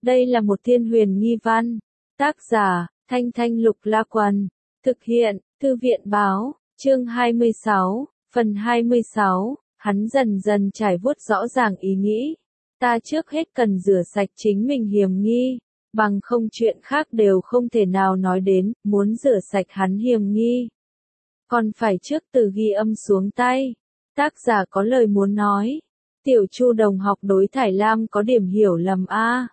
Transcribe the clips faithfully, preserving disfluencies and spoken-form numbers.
Đây là một thiên huyền nghi văn. Tác giả, Thanh Thanh Lục La Quần. Thực hiện, Thư viện Báo, chương hai mươi sáu, phần hai mươi sáu, hắn dần dần trải vuốt rõ ràng ý nghĩ. Ta trước hết cần rửa sạch chính mình hiềm nghi, bằng không chuyện khác đều không thể nào nói đến, muốn rửa sạch hắn hiềm nghi. Còn phải trước từ ghi âm xuống tay. Tác giả có lời muốn nói. Tiểu Chu đồng học đối Thải Lam có điểm hiểu lầm a.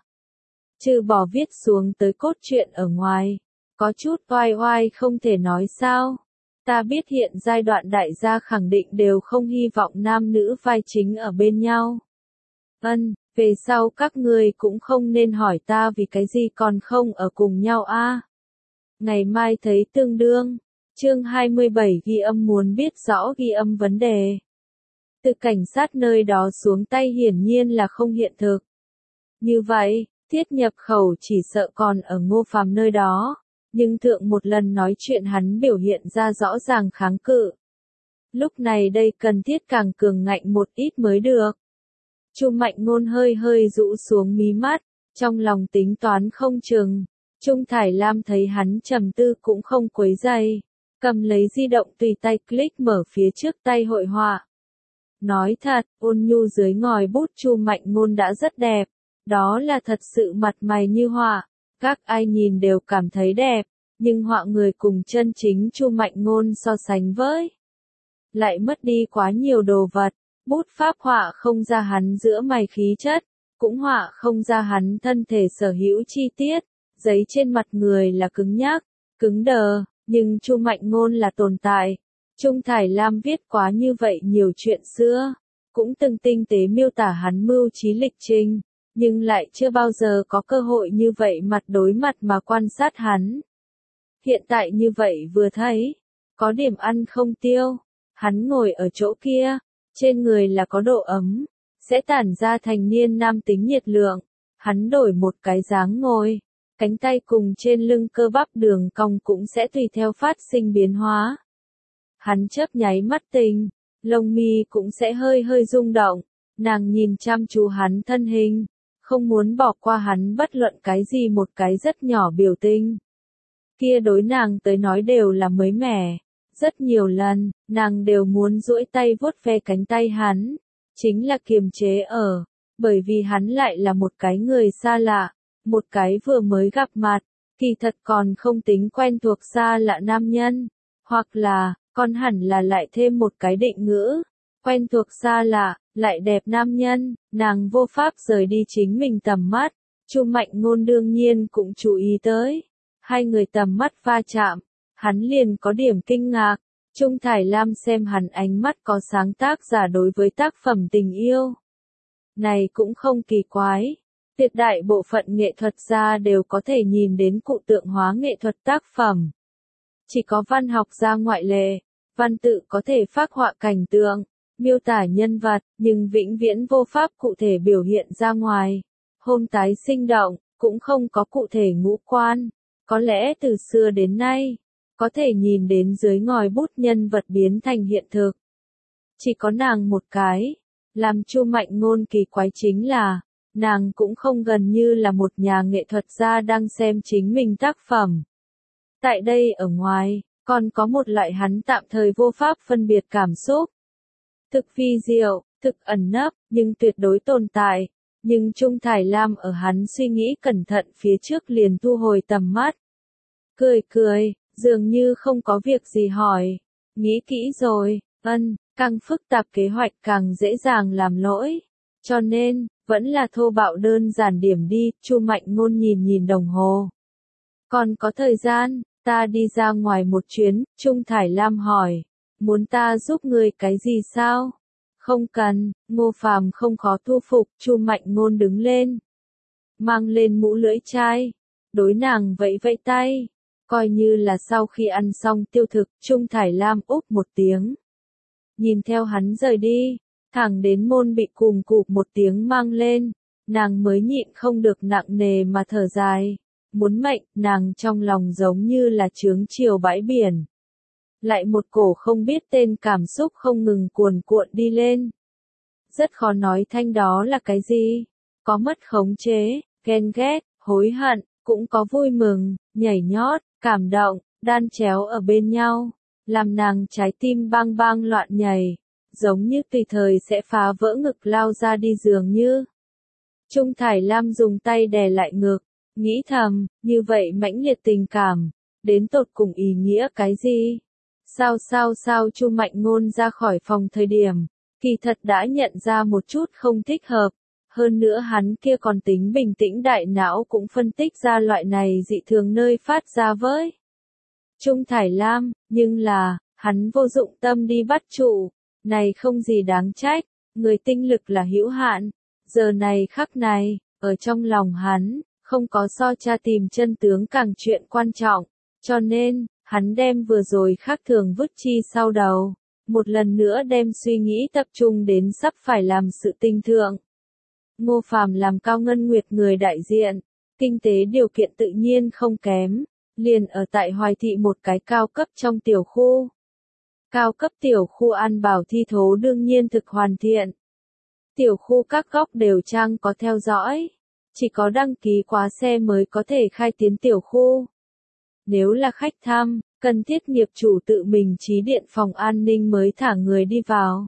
Trừ bỏ viết xuống tới cốt truyện ở ngoài, có chút oai oai không thể nói sao. Ta biết hiện giai đoạn đại gia khẳng định đều không hy vọng nam nữ vai chính ở bên nhau. Ân, về sau các ngươi cũng không nên hỏi ta vì cái gì còn không ở cùng nhau a. Ngày mai thấy tương đương. Chương hai mươi bảy ghi âm muốn biết rõ ghi âm vấn đề. Từ cảnh sát nơi đó xuống tay hiển nhiên là không hiện thực. Như vậy, Tiết nhập khẩu chỉ sợ còn ở Ngô Phàm nơi đó, nhưng thượng một lần nói chuyện hắn biểu hiện ra rõ ràng kháng cự. Lúc này đây cần thiết càng cường ngạnh một ít mới được. Chu Mạnh Ngôn hơi hơi rũ xuống mí mắt, trong lòng tính toán không chừng. Trung Thải Lam thấy hắn trầm tư cũng không quấy rầy, cầm lấy di động tùy tay click mở phía trước tay hội họa. Nói thật, ôn nhu dưới ngòi bút Chu Mạnh Ngôn đã rất đẹp, đó là thật sự mặt mày như họa, các ai nhìn đều cảm thấy đẹp, nhưng họa người cùng chân chính Chu Mạnh Ngôn so sánh với, lại mất đi quá nhiều đồ vật, bút pháp họa không ra hắn giữa mày khí chất, cũng họa không ra hắn thân thể sở hữu chi tiết, giấy trên mặt người là cứng nhắc, cứng đờ, nhưng Chu Mạnh Ngôn là tồn tại. Trung Thải Lam viết quá như vậy nhiều chuyện xưa, cũng từng tinh tế miêu tả hắn mưu trí lịch trình, nhưng lại chưa bao giờ có cơ hội như vậy mặt đối mặt mà quan sát hắn. Hiện tại như vậy vừa thấy, có điểm ăn không tiêu, hắn ngồi ở chỗ kia, trên người là có độ ấm, sẽ tản ra thành niên nam tính nhiệt lượng, hắn đổi một cái dáng ngồi, cánh tay cùng trên lưng cơ bắp đường cong cũng sẽ tùy theo phát sinh biến hóa. Hắn chớp nháy mắt tình, lông mi cũng sẽ hơi hơi rung động, nàng nhìn chăm chú hắn thân hình, không muốn bỏ qua hắn bất luận cái gì một cái rất nhỏ biểu tình. Kia đối nàng tới nói đều là mới mẻ, rất nhiều lần, nàng đều muốn duỗi tay vuốt ve cánh tay hắn, chính là kiềm chế ở, bởi vì hắn lại là một cái người xa lạ, một cái vừa mới gặp mặt, kỳ thật còn không tính quen thuộc xa lạ nam nhân, hoặc là, còn hẳn là lại thêm một cái định ngữ, quen thuộc xa lạ, lại đẹp nam nhân, nàng vô pháp rời đi chính mình tầm mắt, Chu Mạnh Ngôn đương nhiên cũng chú ý tới, hai người tầm mắt va chạm, hắn liền có điểm kinh ngạc, Trung Thải Lam xem hắn ánh mắt có sáng tác giả đối với tác phẩm tình yêu. Này cũng không kỳ quái, tuyệt đại bộ phận nghệ thuật gia đều có thể nhìn đến cụ tượng hóa nghệ thuật tác phẩm. Chỉ có văn học gia ngoại lệ, văn tự có thể phác họa cảnh tượng, miêu tả nhân vật, nhưng vĩnh viễn vô pháp cụ thể biểu hiện ra ngoài. Hôm tái sinh động, cũng không có cụ thể ngũ quan. Có lẽ từ xưa đến nay, có thể nhìn đến dưới ngòi bút nhân vật biến thành hiện thực. Chỉ có nàng một cái, làm Chu Mạnh Ngôn kỳ quái chính là, nàng cũng không gần như là một nhà nghệ thuật gia đang xem chính mình tác phẩm. Tại đây ở ngoài, còn có một loại hắn tạm thời vô pháp phân biệt cảm xúc. Thực vi diệu, thực ẩn nấp, nhưng tuyệt đối tồn tại. Nhưng Trung Thải Lam ở hắn suy nghĩ cẩn thận phía trước liền thu hồi tầm mắt. Cười cười, dường như không có việc gì hỏi. Nghĩ kỹ rồi, ân, càng phức tạp kế hoạch càng dễ dàng làm lỗi. Cho nên, vẫn là thô bạo đơn giản điểm đi, Chu Mạnh Ngôn nhìn nhìn đồng hồ. Còn có thời gian, ta đi ra ngoài một chuyến, Trung Thải Lam hỏi. Muốn ta giúp ngươi cái gì sao? Không cần, Ngô Phàm không khó thu phục, Chu Mạnh Ngôn đứng lên. Mang lên mũ lưỡi chai. Đối nàng vẫy vẫy tay. Coi như là sau khi ăn xong tiêu thực, Trung Thải Lam úp một tiếng. Nhìn theo hắn rời đi, thẳng đến môn bị cùm cụp một tiếng mang lên. Nàng mới nhịn không được nặng nề mà thở dài. Muốn mệnh, nàng trong lòng giống như là chướng chiều bãi biển. Lại một cổ không biết tên cảm xúc không ngừng cuồn cuộn đi lên. Rất khó nói thanh đó là cái gì. Có mất khống chế, ghen ghét, hối hận, cũng có vui mừng, nhảy nhót, cảm động, đan chéo ở bên nhau, làm nàng trái tim bang bang loạn nhảy, giống như tùy thời sẽ phá vỡ ngực lao ra đi dường như. Trung Thải Lam dùng tay đè lại ngực, nghĩ thầm, như vậy mãnh liệt tình cảm, đến tột cùng ý nghĩa cái gì? Sao sao sao Chu Mạnh Ngôn ra khỏi phòng thời điểm, kỳ thật đã nhận ra một chút không thích hợp, hơn nữa hắn kia còn tính bình tĩnh đại não cũng phân tích ra loại này dị thường nơi phát ra với Trung Thải Lam, nhưng là, hắn vô dụng tâm đi bắt trụ, này không gì đáng trách, người tinh lực là hữu hạn, giờ này khắc này, ở trong lòng hắn, không có so tra tìm chân tướng càng chuyện quan trọng, cho nên, hắn đem vừa rồi khác thường vứt chi sau đầu, một lần nữa đem suy nghĩ tập trung đến sắp phải làm sự tinh thượng. Ngô Phàm làm Cao Ngân Nguyệt người đại diện, kinh tế điều kiện tự nhiên không kém, liền ở tại Hoài Thị một cái cao cấp trong tiểu khu. Cao cấp tiểu khu an bảo thi thố đương nhiên thực hoàn thiện. Tiểu khu các góc đều trang có theo dõi, chỉ có đăng ký quá xe mới có thể khai tiến tiểu khu. Nếu là khách thăm, cần thiết nghiệp chủ tự mình trí điện phòng an ninh mới thả người đi vào.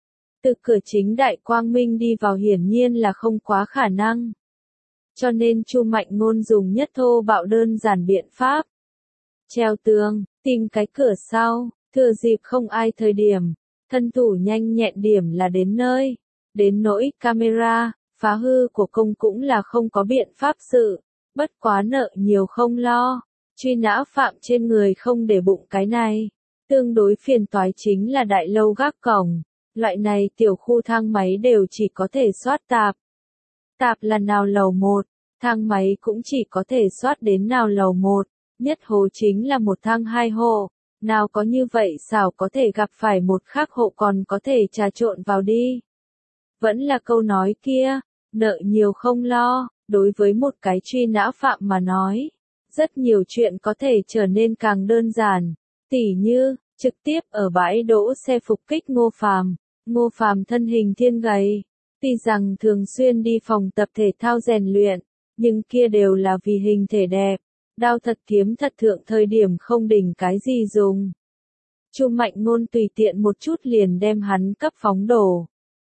Từ cửa chính đại quang minh đi vào hiển nhiên là không quá khả năng. Cho nên Chu Mạnh Ngôn dùng nhất thô bạo đơn giản biện pháp. Treo tường, tìm cái cửa sau, thừa dịp không ai thời điểm, thân thủ nhanh nhẹn điểm là đến nơi. Đến nỗi camera, phá hư của công cũng là không có biện pháp sự, bất quá nợ nhiều không lo, truy nã phạm trên người không để bụng cái này. Tương đối phiền toái chính là đại lâu gác cổng, loại này tiểu khu thang máy đều chỉ có thể soát tạp. Tạp là nào lầu một, thang máy cũng chỉ có thể soát đến nào lầu một, nhất hố chính là một thang hai hộ, nào có như vậy xảo có thể gặp phải một khác hộ còn có thể trà trộn vào đi. Vẫn là câu nói kia, nợ nhiều không lo, đối với một cái truy nã phạm mà nói, rất nhiều chuyện có thể trở nên càng đơn giản, tỉ như, trực tiếp ở bãi đỗ xe phục kích Ngô Phàm. Ngô Phàm thân hình thiên gầy, tuy rằng thường xuyên đi phòng tập thể thao rèn luyện, nhưng kia đều là vì hình thể đẹp, đao thật kiếm thật thượng thời điểm không đỉnh cái gì dùng. Chu Mạnh Ngôn tùy tiện một chút liền đem hắn cấp phóng đổ.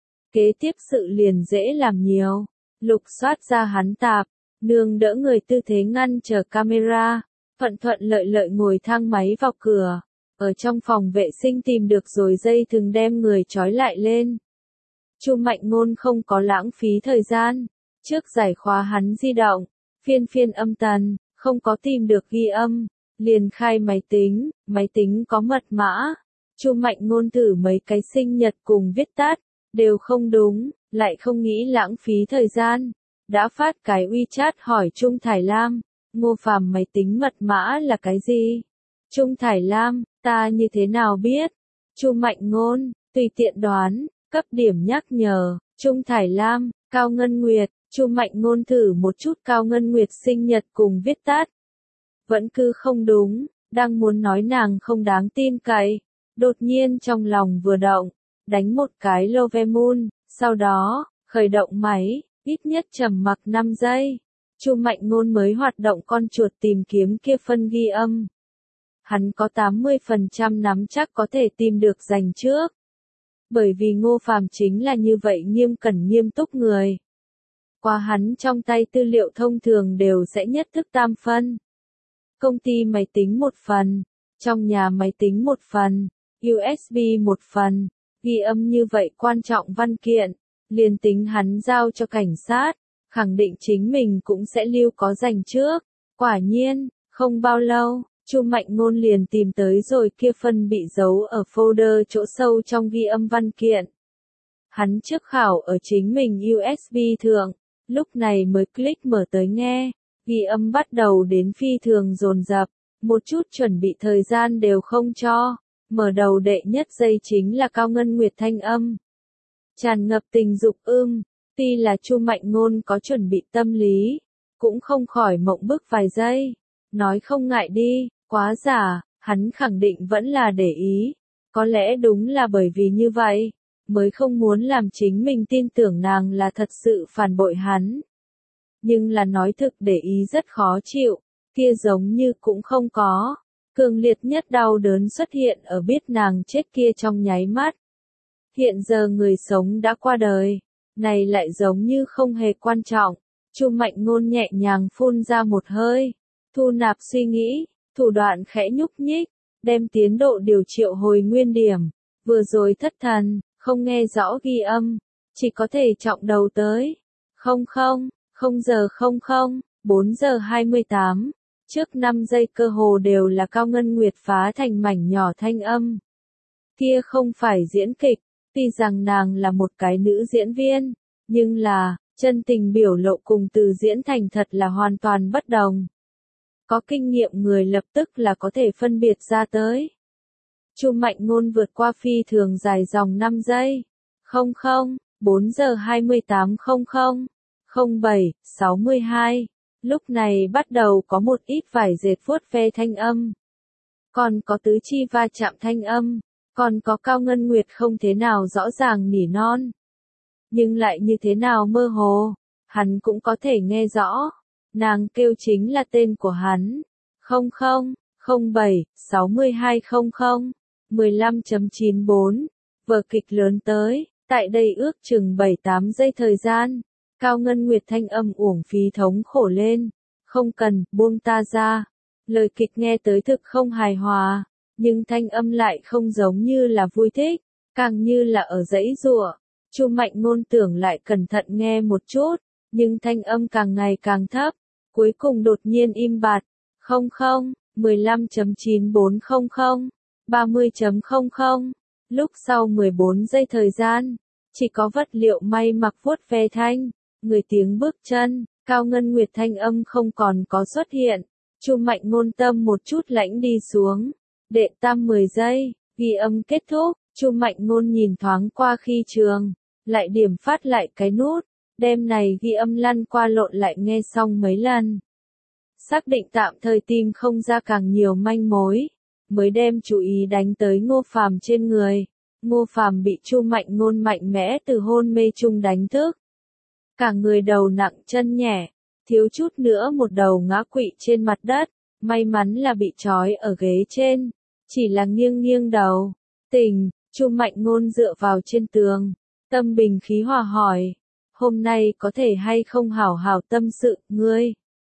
Kế tiếp sự liền dễ làm nhiều, lục soát ra hắn tạp, nương đỡ người tư thế ngăn chờ camera, thuận thuận lợi lợi ngồi thang máy vào cửa, ở trong phòng vệ sinh tìm được rồi dây thừng đem người trói lại lên. Chu Mạnh Ngôn không có lãng phí thời gian, trước giải khóa hắn di động, phiên phiên âm tần, không có tìm được ghi âm, liền khai máy tính, máy tính có mật mã. Chu Mạnh Ngôn thử mấy cái sinh nhật cùng viết tắt, đều không đúng, lại không nghĩ lãng phí thời gian, đã phát cái WeChat hỏi Trung Thải Lam, Ngô Phàm máy tính mật mã là cái gì? Trung Thải Lam, ta như thế nào biết? Chu Mạnh Ngôn, tùy tiện đoán, cấp điểm nhắc nhở, Trung Thải Lam, Cao Ngân Nguyệt, Chu Mạnh Ngôn thử một chút Cao Ngân Nguyệt sinh nhật cùng viết tắt. Vẫn cứ không đúng, đang muốn nói nàng không đáng tin cậy, đột nhiên trong lòng vừa động, đánh một cái Love Moon, sau đó, khởi động máy, ít nhất trầm mặc năm giây. Chu Mạnh Ngôn mới hoạt động con chuột tìm kiếm kia phân ghi âm. Hắn có tám mươi phần trăm nắm chắc có thể tìm được dành trước. Bởi vì Ngô Phàm chính là như vậy nghiêm cẩn nghiêm túc người. Qua hắn trong tay tư liệu thông thường đều sẽ nhất thức tam phân. Công ty máy tính một phần, trong nhà máy tính một phần, u ét bê một phần, ghi âm như vậy quan trọng văn kiện, liền tính hắn giao cho cảnh sát, khẳng định chính mình cũng sẽ lưu có dành trước. Quả nhiên, không bao lâu, Chu Mạnh Ngôn liền tìm tới rồi kia phân bị giấu ở folder chỗ sâu trong ghi âm văn kiện. Hắn trước khảo ở chính mình u ét bê thượng, lúc này mới click mở tới nghe, ghi âm bắt đầu đến phi thường dồn dập, một chút chuẩn bị thời gian đều không cho, mở đầu đệ nhất giây chính là Cao Ngân Nguyệt thanh âm. Tràn ngập tình dục ưm, tuy là Chu Mạnh Ngôn có chuẩn bị tâm lý, cũng không khỏi mộng bức vài giây, nói không ngại đi, quá giả, hắn khẳng định vẫn là để ý, có lẽ đúng là bởi vì như vậy, mới không muốn làm chính mình tin tưởng nàng là thật sự phản bội hắn. nhưng là nói thực để ý rất khó chịu, kia giống như cũng không có. Cường liệt nhất đau đớn xuất hiện ở biết nàng chết kia trong nháy mắt. Hiện giờ người sống đã qua đời, này lại giống như không hề quan trọng. Chu Mạnh Ngôn nhẹ nhàng phun ra một hơi, thu nạp suy nghĩ, thủ đoạn khẽ nhúc nhích, đem tiến độ điều triệu hồi nguyên điểm. Vừa rồi thất thần, không nghe rõ ghi âm, chỉ có thể trọng đầu tới. Không không, không giờ không không, bốn giờ hai mươi tám. Trước năm giây cơ hồ đều là Cao Ngân Nguyệt phá thành mảnh nhỏ thanh âm. Kia không phải diễn kịch, tuy rằng nàng là một cái nữ diễn viên, nhưng là, chân tình biểu lộ cùng từ diễn thành thật là hoàn toàn bất đồng. Có kinh nghiệm người lập tức là có thể phân biệt ra tới. Chu Mạnh Ngôn vượt qua phi thường dài dòng năm giây. Không không, bốn giờ hai mươi tám không không, không bảy, sáu mươi hai. Lúc này bắt đầu có một ít vải dệt vuốt ve thanh âm. Còn có tứ chi va chạm thanh âm. Còn có Cao Ngân Nguyệt không thế nào rõ ràng nỉ non. Nhưng lại như thế nào mơ hồ. Hắn cũng có thể nghe rõ. Nàng kêu chính là tên của hắn. Không không, không bảy, sáu mươi hai không không, mười lăm chấm chín bốn. Vở kịch lớn tới. Tại đây ước chừng bảy tám giây thời gian. Cao Ngân Nguyệt thanh âm uổng phí thống khổ lên. Không cần, buông ta ra. Lời kịch nghe tới thực không hài hòa, nhưng thanh âm lại không giống như là vui thích, càng như là ở giãy giụa. Chu Mạnh Ngôn tưởng lại cẩn thận nghe một chút, nhưng thanh âm càng ngày càng thấp, cuối cùng đột nhiên im bặt. Không không, mười lăm chấm chín bốn không không, ba mươi chấm không không. Lúc sau mười bốn giây thời gian, chỉ có vật liệu may mặc vuốt ve thanh, người tiếng bước chân, Cao Ngân Nguyệt thanh âm không còn có xuất hiện. Chu Mạnh Ngôn tâm một chút lãnh đi xuống. Đệ tam mười giây, ghi âm kết thúc, Chu Mạnh Ngôn nhìn thoáng qua khi trường, lại điểm phát lại cái nút, đêm này ghi âm lăn qua lộn lại nghe xong mấy lần. Xác định tạm thời tìm không ra càng nhiều manh mối, mới đem chú ý đánh tới Ngô Phàm trên người. Ngô Phàm bị Chu Mạnh Ngôn mạnh mẽ từ hôn mê chung đánh thức. Cả người đầu nặng chân nhẹ, thiếu chút nữa một đầu ngã quỵ trên mặt đất, may mắn là bị trói ở ghế trên, chỉ là nghiêng nghiêng đầu. Tỉnh, Chu Mạnh Ngôn dựa vào trên tường, tâm bình khí hòa hỏi, hôm nay có thể hay không hảo hảo tâm sự, ngươi?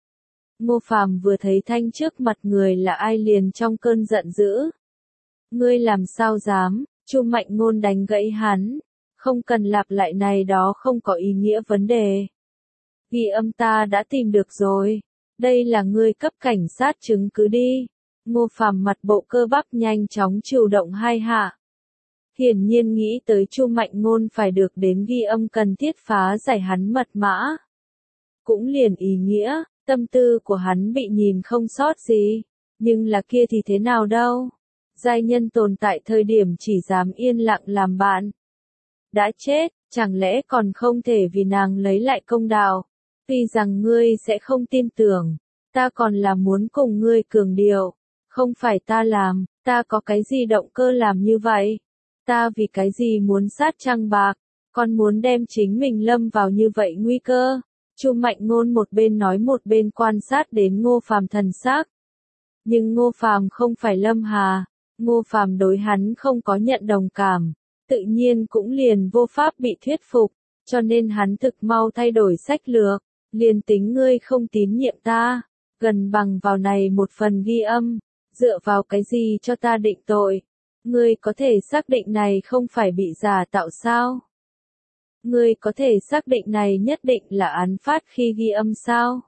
Ngô Phàm vừa thấy thanh trước mặt người là ai liền trong cơn giận dữ. Ngươi làm sao dám? Chu Mạnh Ngôn đánh gãy hắn, không cần lặp lại này đó không có ý nghĩa vấn đề. Ghi âm ta đã tìm được rồi, đây là ngươi cấp cảnh sát chứng cứ đi. Ngô Phàm mặt bộ cơ bắp nhanh chóng chịu động hai hạ. Hiển nhiên nghĩ tới Chu Mạnh Ngôn phải được đến ghi âm cần thiết phá giải hắn mật mã. Cũng liền ý nghĩa, tâm tư của hắn bị nhìn không sót gì, nhưng là kia thì thế nào đâu. Giai nhân tồn tại thời điểm chỉ dám yên lặng làm bạn. Đã chết, chẳng lẽ còn không thể vì nàng lấy lại công đạo. Tuy rằng ngươi sẽ không tin tưởng, ta còn là muốn cùng ngươi cường điệu. Không phải ta làm, ta có cái gì động cơ làm như vậy? Ta vì cái gì muốn sát trăng bạc, còn muốn đem chính mình lâm vào như vậy nguy cơ? Chu Mạnh Ngôn một bên nói một bên quan sát đến Ngô Phàm thần sắc. Nhưng Ngô Phàm không phải Lâm Hà, Ngô Phàm đối hắn không có nhận đồng cảm, tự nhiên cũng liền vô pháp bị thuyết phục, cho nên hắn thực mau thay đổi sách lược, liền tính ngươi không tín nhiệm ta, gần bằng vào này một phần ghi âm, dựa vào cái gì cho ta định tội? Ngươi có thể xác định này không phải bị giả tạo sao? Ngươi có thể xác định này nhất định là án phát khi ghi âm sao?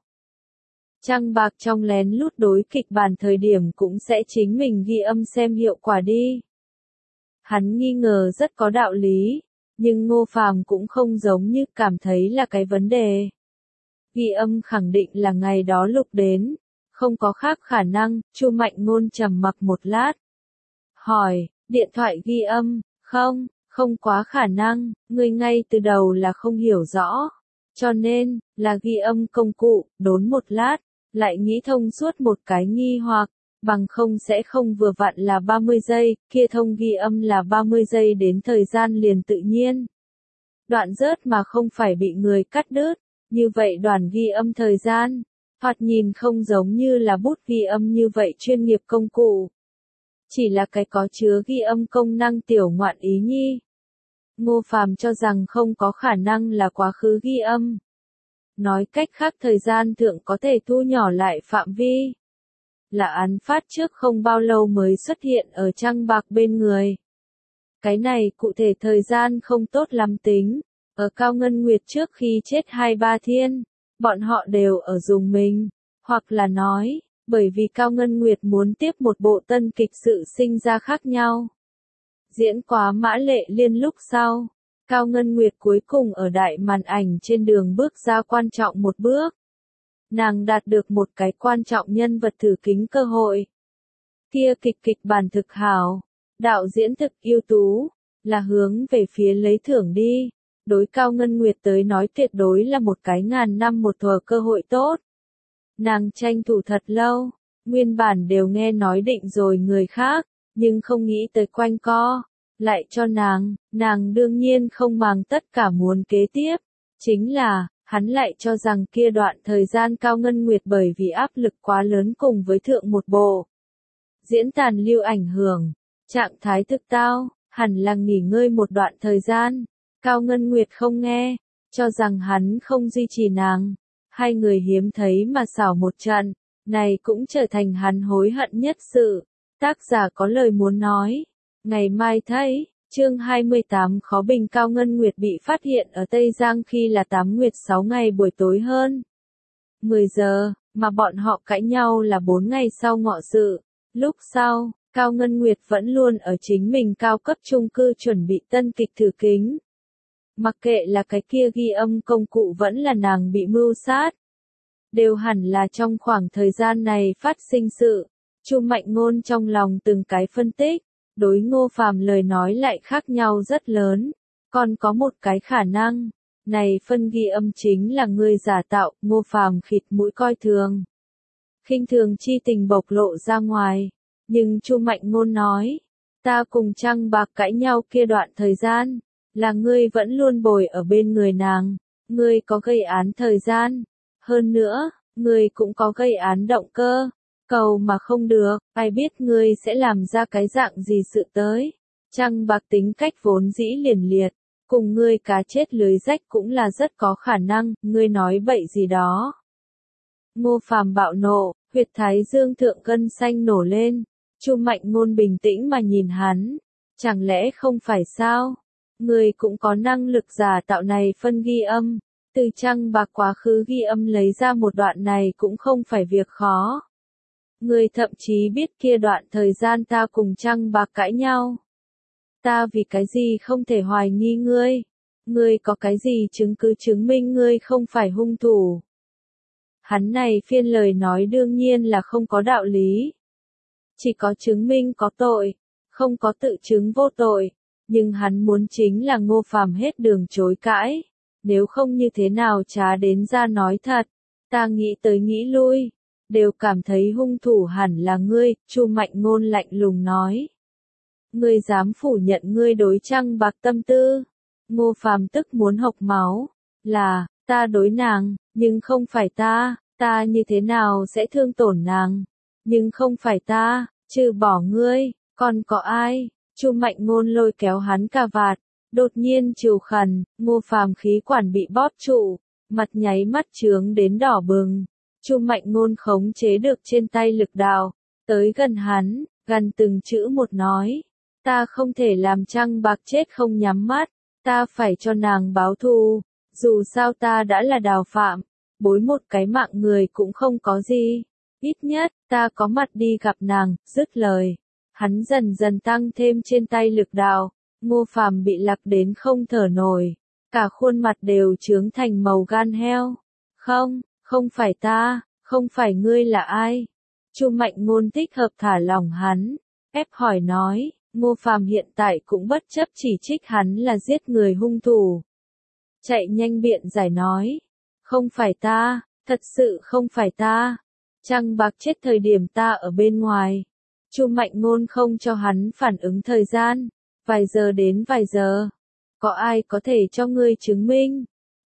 Trăng bạc trong lén lút đối kịch bản thời điểm cũng sẽ chính mình ghi âm xem hiệu quả đi. Hắn nghi ngờ rất có đạo lý, nhưng Ngô Phàm cũng không giống như cảm thấy là cái vấn đề. Ghi âm khẳng định là ngày đó lục đến, không có khác khả năng. Chu Mạnh Ngôn trầm mặc một lát. Hỏi, điện thoại ghi âm, không, không quá khả năng, ngươi ngay từ đầu là không hiểu rõ. Cho nên, là ghi âm công cụ, đốn một lát, lại nghĩ thông suốt một cái nghi hoặc, bằng không sẽ không vừa vặn là ba mươi giây, kia thông ghi âm là ba mươi giây đến thời gian liền tự nhiên. Đoạn rớt mà không phải bị người cắt đứt, Như vậy đoàn ghi âm thời gian, thoạt nhìn không giống như là bút ghi âm như vậy chuyên nghiệp công cụ. Chỉ là cái có chứa ghi âm công năng tiểu ngoạn ý nhi. Ngô Phàm cho rằng không có khả năng là quá khứ ghi âm. Nói cách khác thời gian thượng có thể thu nhỏ lại phạm vi. Là án phát trước không bao lâu mới xuất hiện ở Trăng Bạc bên người. Cái này cụ thể thời gian không tốt lắm tính. Ở Cao Ngân Nguyệt trước khi chết hai ba thiên, bọn họ đều ở dùng mình. Hoặc là nói, bởi vì Cao Ngân Nguyệt muốn tiếp một bộ tân kịch sự sinh ra khác nhau. Diễn quá Mã Lệ Liên lúc sau, Cao Ngân Nguyệt cuối cùng ở đại màn ảnh trên đường bước ra quan trọng một bước. Nàng đạt được một cái quan trọng nhân vật thử kính cơ hội. Kia kịch kịch bản thực hảo, đạo diễn thực ưu tú, là hướng về phía lấy thưởng đi. Đối Cao Ngân Nguyệt tới nói tuyệt đối là một cái ngàn năm một thờ cơ hội tốt. Nàng tranh thủ thật lâu, nguyên bản đều nghe nói định rồi người khác, nhưng không nghĩ tới quanh co, lại cho nàng, nàng đương nhiên không màng tất cả muốn kế tiếp. Chính là, hắn lại cho rằng kia đoạn thời gian Cao Ngân Nguyệt bởi vì áp lực quá lớn cùng với thượng một bộ diễn tàn lưu ảnh hưởng, trạng thái thực tao, hẳn là nghỉ ngơi một đoạn thời gian. Cao Ngân Nguyệt không nghe, cho rằng hắn không duy trì nàng. Hai người hiếm thấy mà xảo một trận, này cũng trở thành hắn hối hận nhất sự. Tác giả có lời muốn nói. Ngày mai thấy, chương hai mươi tám khó bình Cao Ngân Nguyệt bị phát hiện ở Tây Giang khi là tám nguyệt sáu ngày buổi tối hơn mười giờ, mà bọn họ cãi nhau là bốn ngày sau ngọ sự. Lúc sau, Cao Ngân Nguyệt vẫn luôn ở chính mình cao cấp chung cư chuẩn bị tân kịch thử kính. Mặc kệ là cái kia ghi âm công cụ vẫn là nàng bị mưu sát. Đều hẳn là trong khoảng thời gian này phát sinh sự. Chu Mạnh Ngôn trong lòng từng cái phân tích, đối Ngô Phàm lời nói lại khác nhau rất lớn. Còn có một cái khả năng, này phân ghi âm chính là người giả tạo. Ngô Phàm khịt mũi coi thường. Khinh thường chi tình bộc lộ ra ngoài. Nhưng Chu Mạnh Ngôn nói, ta cùng Trăng Bạc cãi nhau kia đoạn thời gian, là ngươi vẫn luôn bồi ở bên người nàng, ngươi có gây án thời gian, hơn nữa, ngươi cũng có gây án động cơ, cầu mà không được, ai biết ngươi sẽ làm ra cái dạng gì sự tới. Trăng Bạc tính cách vốn dĩ liền liệt, cùng ngươi cá chết lưới rách cũng là rất có khả năng, ngươi nói bậy gì đó. Ngô Phàm bạo nộ, huyệt thái dương thượng gân xanh nổ lên, Chu Mạnh Ngôn bình tĩnh mà nhìn hắn, chẳng lẽ không phải sao? Người cũng có năng lực giả tạo này phân ghi âm, từ Trăng Bạc quá khứ ghi âm lấy ra một đoạn này cũng không phải việc khó. Người thậm chí biết kia đoạn thời gian ta cùng Trăng Bạc cãi nhau. Ta vì cái gì không thể hoài nghi ngươi? Ngươi có cái gì chứng cứ chứng minh ngươi không phải hung thủ? Hắn này phiên lời nói đương nhiên là không có đạo lý. Chỉ có chứng minh có tội, không có tự chứng vô tội. Nhưng hắn muốn chính là Ngô Phàm hết đường chối cãi. Nếu không như thế nào trá đến ra nói thật. Ta nghĩ tới nghĩ lui. Đều cảm thấy hung thủ hẳn là ngươi. Chu Mạnh Ngôn lạnh lùng nói. Ngươi dám phủ nhận ngươi đối Trăng Bạc tâm tư. Ngô Phàm tức muốn hộc máu. Là, ta đối nàng, nhưng không phải ta. Ta như thế nào sẽ thương tổn nàng. Nhưng không phải ta, trừ bỏ ngươi, còn có ai? Chu Mạnh Ngôn lôi kéo hắn cà vạt, đột nhiên trìu khẩn, Ngô Phàm khí quản bị bóp trụ, mặt nháy mắt trướng đến đỏ bừng. Chu Mạnh Ngôn khống chế được trên tay lực đạo, tới gần hắn, gần từng chữ một nói, ta không thể làm Trăng Bạc chết không nhắm mắt, ta phải cho nàng báo thù, dù sao ta đã là đào phạm, bối một cái mạng người cũng không có gì, ít nhất, ta có mặt đi gặp nàng, dứt lời. Hắn dần dần tăng thêm trên tay lực đạo, Ngô Phàm bị lạc đến không thở nổi, cả khuôn mặt đều trướng thành màu gan heo. Không, không phải ta, không phải ngươi là ai? Chu Mạnh Ngôn thích hợp thả lỏng hắn, ép hỏi nói, Ngô Phàm hiện tại cũng bất chấp chỉ trích hắn là giết người hung thủ. Chạy nhanh biện giải nói, không phải ta, thật sự không phải ta. Trăng Bạc chết thời điểm ta ở bên ngoài. Chu Mạnh Ngôn không cho hắn phản ứng thời gian, vài giờ đến vài giờ. Có ai có thể cho ngươi chứng minh?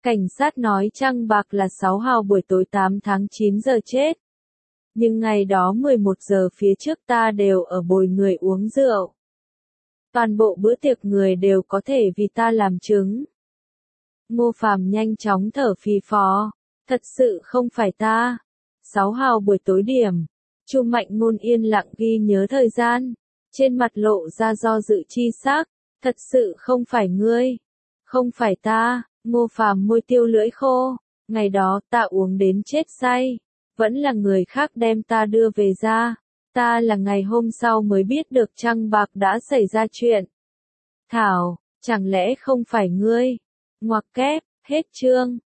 Cảnh sát nói trăng bạc là sáu hào buổi tối tám tháng chín giờ chết. Nhưng ngày đó mười một giờ phía trước ta đều ở bồi người uống rượu. Toàn bộ bữa tiệc người đều có thể vì ta làm chứng. Ngô Phàm nhanh chóng thở phì phò. Thật sự không phải ta. Sáu hào buổi tối điểm. Chu Mạnh Ngôn yên lặng ghi nhớ thời gian. Trên mặt lộ ra do dự chi sắc. Thật sự không phải ngươi. Không phải ta. Ngô Phàm môi tiêu lưỡi khô. Ngày đó ta uống đến chết say. Vẫn là người khác đem ta đưa về ra. Ta là ngày hôm sau mới biết được trăng bạc đã xảy ra chuyện. Thảo, chẳng lẽ không phải ngươi? Ngoặc kép, hết chương.